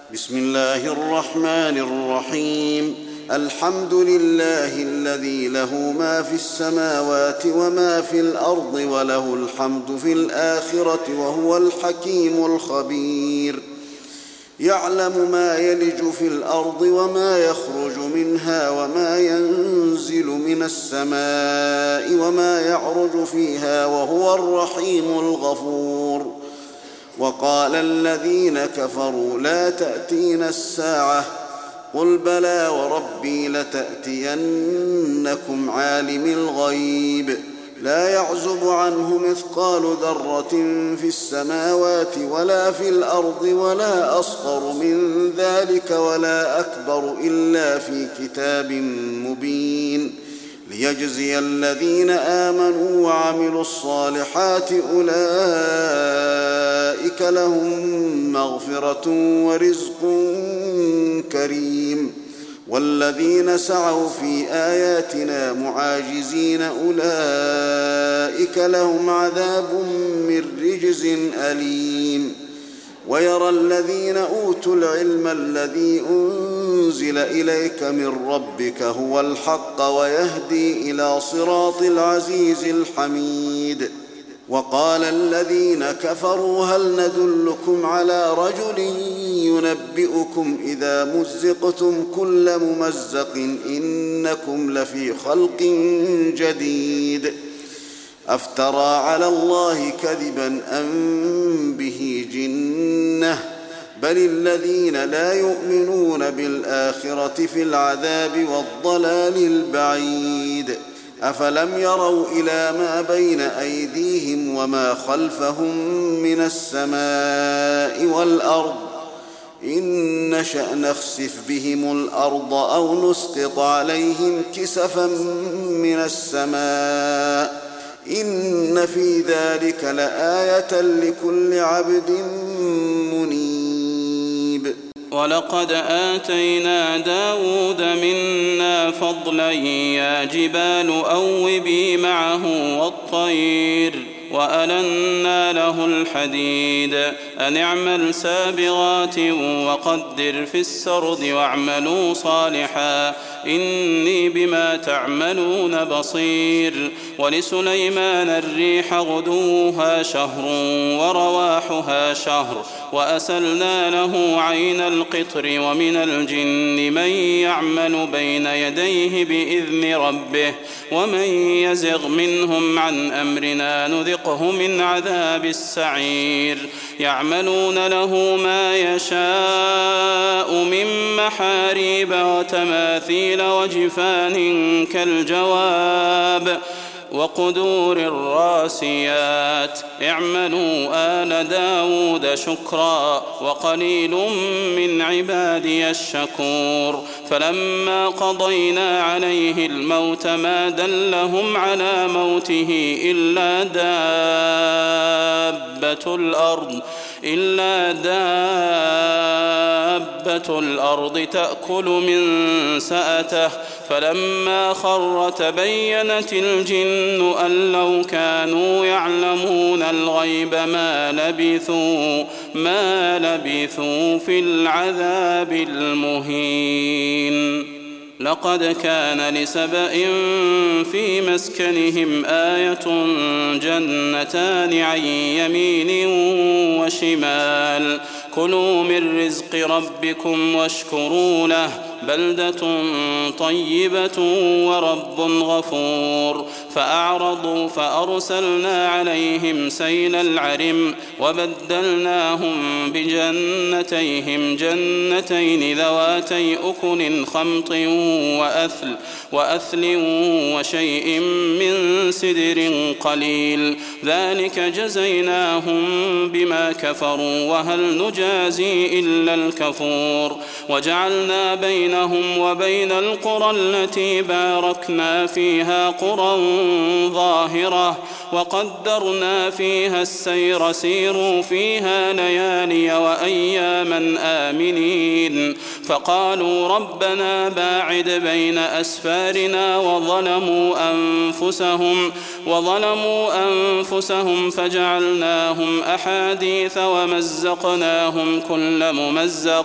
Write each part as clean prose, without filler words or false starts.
بسم الله الرحمن الرحيم. الحمد لله الذي له ما في السماوات وما في الأرض وله الحمد في الآخرة وهو الحكيم الخبير. يعلم ما يلج في الأرض وما يخرج منها وما ينزل من السماء وما يعرج فيها وهو الرحيم الغفور. وقال الذين كفروا لا تأتينا الساعة قل بلى وربي لتأتينكم عالم الغيب لا يعزب عنه مثقال ذرة في السماوات ولا في الأرض ولا أصغر من ذلك ولا أكبر إلا في كتاب مبين ليجزي الذين آمنوا وعملوا الصالحات أولئك لهم مغفرة ورزق كريم. والذين سعوا في آياتنا معاجزين أولئك لهم عذاب من رجز أليم. ويرى الذين أوتوا العلم الذي أنزل إليك من ربك هو الحق ويهدي إلى صراط العزيز الحميد. وقال الذين كفروا هل ندلكم على رجل ينبئكم إذا مزقتم كل ممزق إنكم لفي خلق جديد أفترى على الله كذبا أم به جنة بل الذين لا يؤمنون بالآخرة في العذاب والضلال البعيد. أفلم يروا إلى ما بين أيديهم وما خلفهم من السماء والأرض إن نشأ نخسف بهم الأرض أو نسقط عليهم كسفا من السماء إن في ذلك لآية لكل عبد منيب. ولقد آتينا داود منا فضلا يا جبال أوبي معه والطير وألنا له الحديد أن اعمل سابغات وقدر في السرد واعملوا صالحا إني بما تعملون بصير. ولسليمان الريح غدوها شهر ورواحها شهر وأسلنا له عين القطر ومن الجن من يعمل بين يديه بإذن ربه ومن يزغ منهم عن أمرنا نذقه من عذاب السعير. يعملون له ما يشاء من محاريب وتماثيل وجفان كالجواب وقدور الراسيات اعملوا آل داود شكرا وقليل من عبادي الشكور. فلما قضينا عليه الموت ما دلهم على موته إلا دابة الأرض تأكل من سأته فلما خر تبينت الجن أن لو كانوا يعلمون الغيب ما لبثوا في العذاب المهين. لقد كان لسبإ في مسكنهم آية جنتان عن يمين وشمال كلوا من رزق ربكم واشكروا له بلدة طيبة ورب غفور. فأعرضوا فأرسلنا عليهم سيل العرم وبدلناهم بجنتيهم جنتين ذواتي أكل خمط وأثل وشيء من سدر قليل ذلك جزيناهم بما كفروا وهل نجازي إلا الكفور. وجعلنا بينهم وبين القرى التي باركنا فيها قرى ظاهرة وقدرنا فيها السير سيروا فيها ليالي وأياما آمنين. فقالوا ربنا باعد بين أسفارنا وظلموا أنفسهم فجعلناهم أحاديث ومزقناهم كل ممزق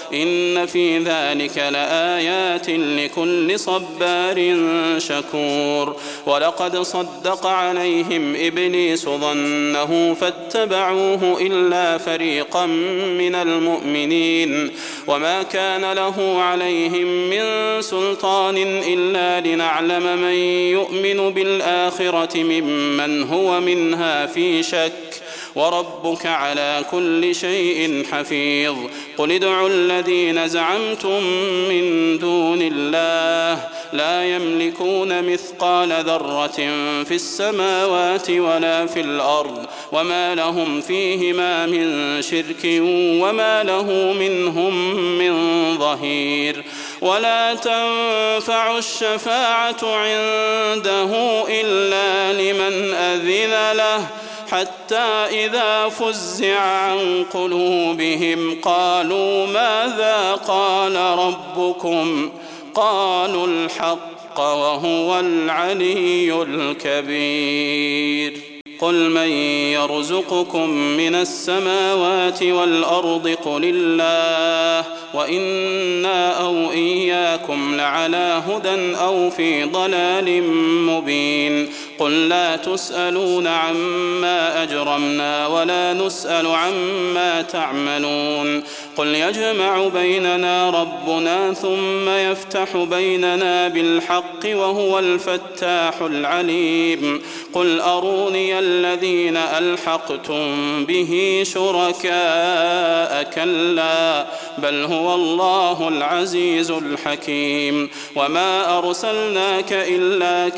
إن في ذلك لآيات لكل صبار شكور ولقد صدق عليهم إبليس ظنه فاتبعوه إلا فريقا من المؤمنين وما كان له عليهم من سلطان إلا لنعلم من يؤمن بالآخرة ممن هو منها في شك وربك على كل شيء حفيظ قل ادعوا الذين زعمتم من دون الله لا يملكون مثقال ذرة في السماوات ولا في الأرض وما لهم فيهما من شرك وما له منهم من ظهير ولا تنفع الشفاعة عنده إلا لمن أذن له حتى إذا فزع عن قلوبهم قالوا ماذا قال ربكم قالوا الحق وهو العلي الكبير قل من يرزقكم من السماوات والأرض قل الله وإنا أو إياكم لعلى هدى أو في ضلال مبين قل لا تسألون عما أجرمنا ولا نسأل عما تعملون قل يجمع بيننا ربنا ثم يفتح بيننا بالحق وهو الفتاح العليم قل أروني الذين ألحقتم به شركاء كلا بل هو الله العزيز الحكيم وما أرسلناك إلا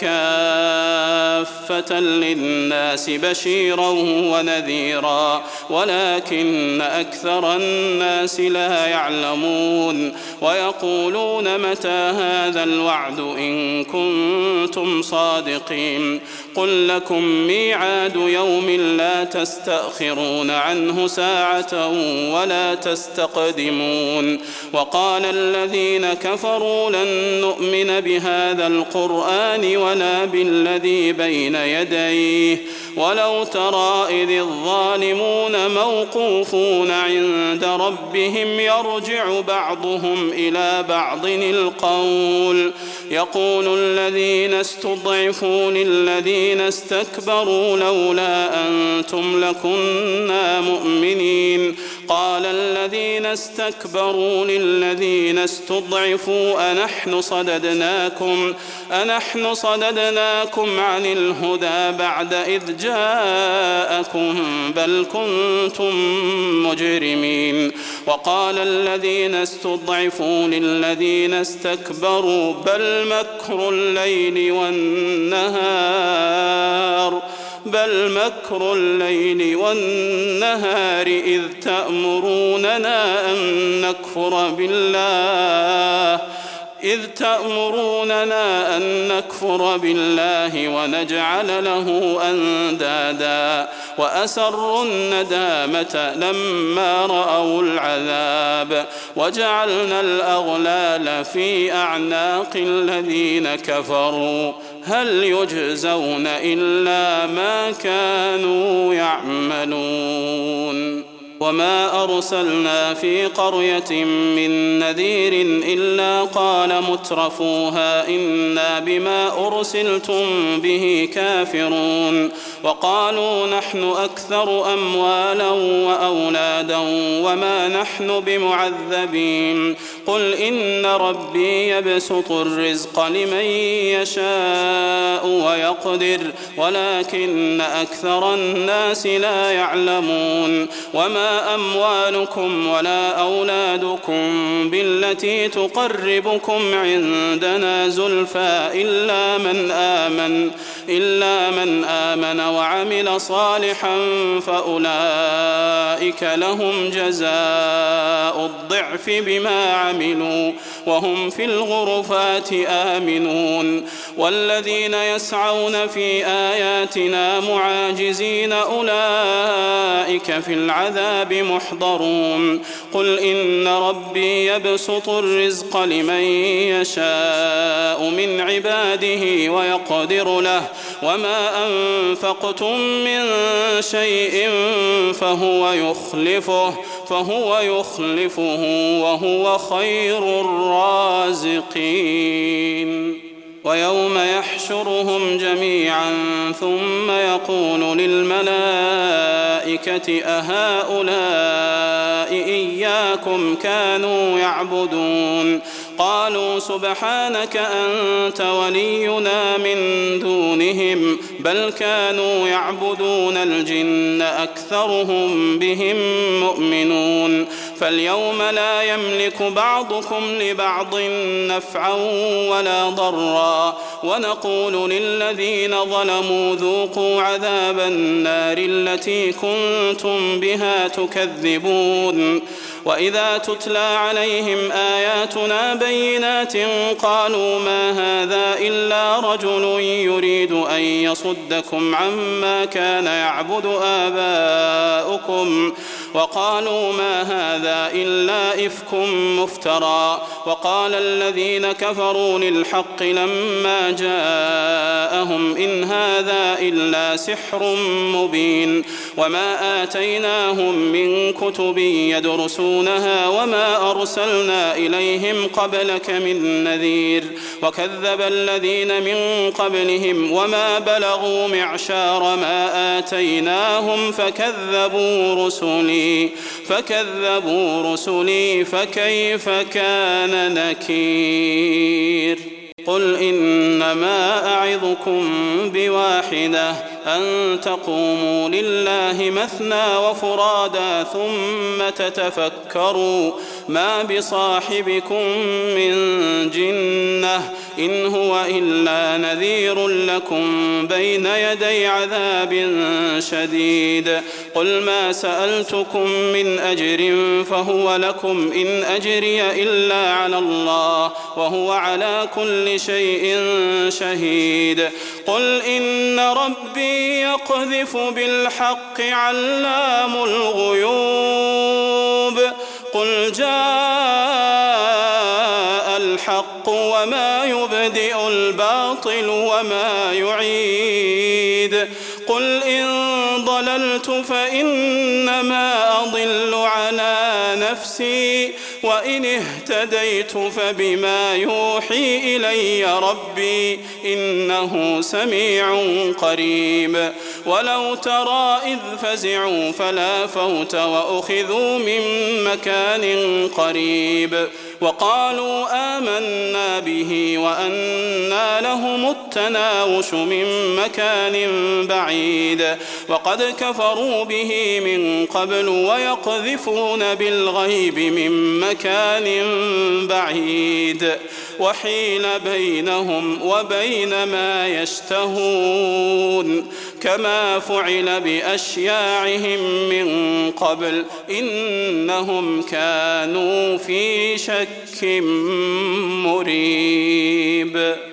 كافة للناس بشيرا ونذيرا ولكن أكثر الناس لا يعلمون ويقولون متى هذا الوعد إن كنتم صادقين قل لكم ميعاد يوم لا تستأخرون عنه ساعة ولا تستقدمون وقال الذين كفروا لن نؤمن بهذا القرآن ولا بالذي بين يديه ولو ترى إذ الظالمون موقوفون عند ربهم يرجع بعضهم إلى بعض القول يقول الذين استضعفوا للذين استكبروا لولا أنتم لكنا مؤمنين قال الذين استكبروا للذين استضعفوا أنحن صددناكم عن الهدى بعد إذ جاءكم بل كنتم مجرمين وقال الذين استضعفوا للذين استكبروا بل مكر الليل والنهار إذ تأمروننا أن نكفر بالله ونجعل له أندادا وأسروا الندامة لما رأوا العذاب وجعلنا الأغلال في أعناق الذين كفروا هل يجزون إلا ما كانوا يعملون وما أرسلنا في قرية من نذير إلا قال مترفوها إنا بما أرسلتم به كافرون وقالوا نحن أكثر أموالا وأولادا وما نحن بمعذبين قل إن ربي يبسط الرزق لمن يشاء ويقدر ولكن أكثر الناس لا يعلمون وما أموالكم ولا أولادكم بالتي تقربكم عندنا زلفى إلا من آمن وعمل صالحا فأولئك لهم جزاء الضعف بما عملوا وهم في الغرفات آمنون والذين يسعون في آياتنا معاجزين أولئك في العذاب محضرون قل إن ربي يبسط الرزق لمن يشاء من عباده ويقدر له وما أنفقتم من شيء فهو يخلفه فهو يخلفه وهو خير الرازقين. ويوم يحشرهم جميعا ثم يقول للملائكة أهؤلاء إياكم كانوا يعبدون قالوا سبحانك أنت ولينا من دونهم بل كانوا يعبدون الجن أكثرهم بهم مؤمنون فاليوم لا يملك بعضكم لبعض نفعا ولا ضرا ونقول للذين ظلموا ذوقوا عذاب النار التي كنتم بها تكذبون. وإذا تتلى عليهم آياتنا بينات قالوا ما هذا إلا رجل يريد أن يصدكم عما كان يعبد آباؤكم وقالوا ما هذا إلا إفك مفترى. وقال الذين كفروا للحق لما جاءهم إن هذا إلا سحر مبين وما آتيناهم من كتب يدرسونها وما أرسلنا إليهم قبلك من نذير وكذب الذين من قبلهم وما بلغوا معشار ما آتيناهم فكذبوا رسلي فكيف كان نكير. قل إنما أعظكم بواحدة أن تقوموا لله مثنى وفرادا ثم تتفكروا ما بصاحبكم من جنة إن هو إلا نذير لكم بين يدي عذاب شديد. قل ما سألتكم من أجر فهو لكم إن أجري إلا على الله وهو على كل شيء شهيد. قل إن ربي يقذف بالحق علام الغيوب. قل جاء الحق وما يبدئ الباطل وما يعيد. قل إن ضللت فإنما أضل على نفسي وإن اهتديت فبما يوحي إلي ربي إنه سميع قريب. ولو ترى إذ فزعوا فلا فوت وأخذوا من مكان قريب وقالوا آمنا به وأنى لهم التناوش من مكان بعيد وقد كفروا به من قبل ويقذفون بالغيب من مكان بعيد وحيل بينهم وبين ما يشتهون كما فعل بأشياعهم من قبل إنهم كانوا في شك مريب.